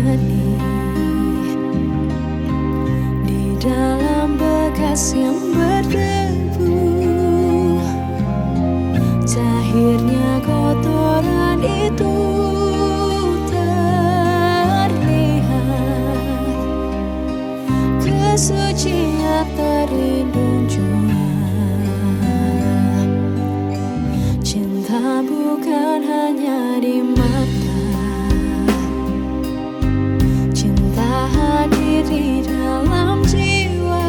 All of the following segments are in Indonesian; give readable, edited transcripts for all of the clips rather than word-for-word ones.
benih di dalam bekas yang berdebu. Akhirnya kotoran itu terlihat, kesucian terlindung jua. Cinta bukan hanya di mata, cinta hadir di dalam jiwa.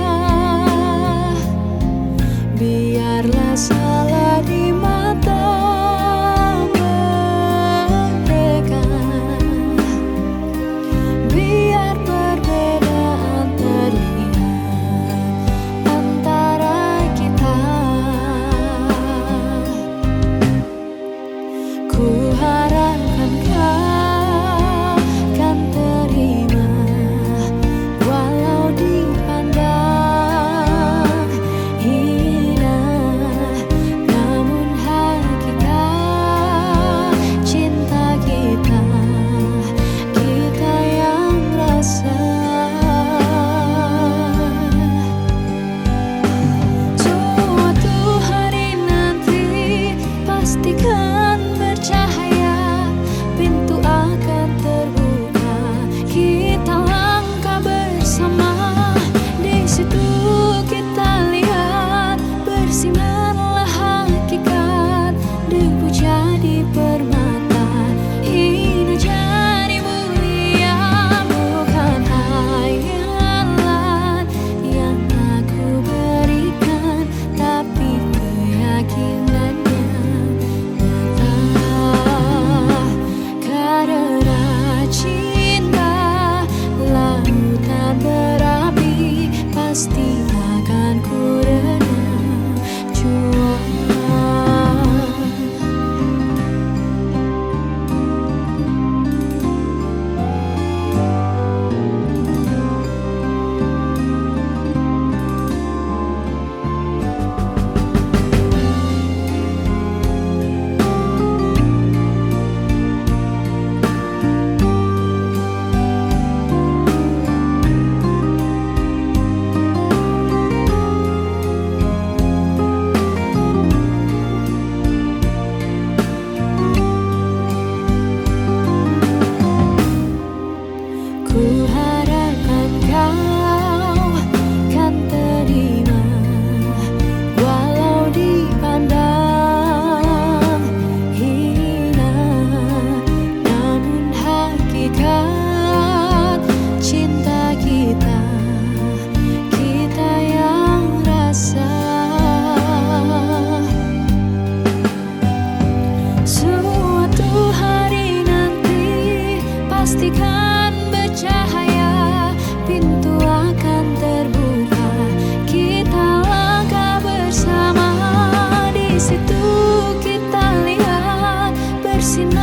Biarlah salah di mata mereka, biar perbedaan terlihat antara kita. Ku harapkan kau kan terima, walau dipandang hina, namun hakikat cinta kita, kita yang rasa. Suatu hari nanti pastikan bercahaya, pintu akan terbuka, kita langkah bersama. Di situ kita lihat bersinarlah hakikat, debu jadi permata, hina jadi mulia. Bukan hayalan yang aku berikan, tapi keyakinannya nyata. Karena cinta lautan berapi, pasti akan ku renang jua. Ku harapkan kau kan terima, walau dipandang hina, namun hakikat cinta kita, kita yang rasa. Suatu hari nanti pastikan bercahaya, pintu akan terbuka, kita langkah bersama. Di situ kita lihat bersinar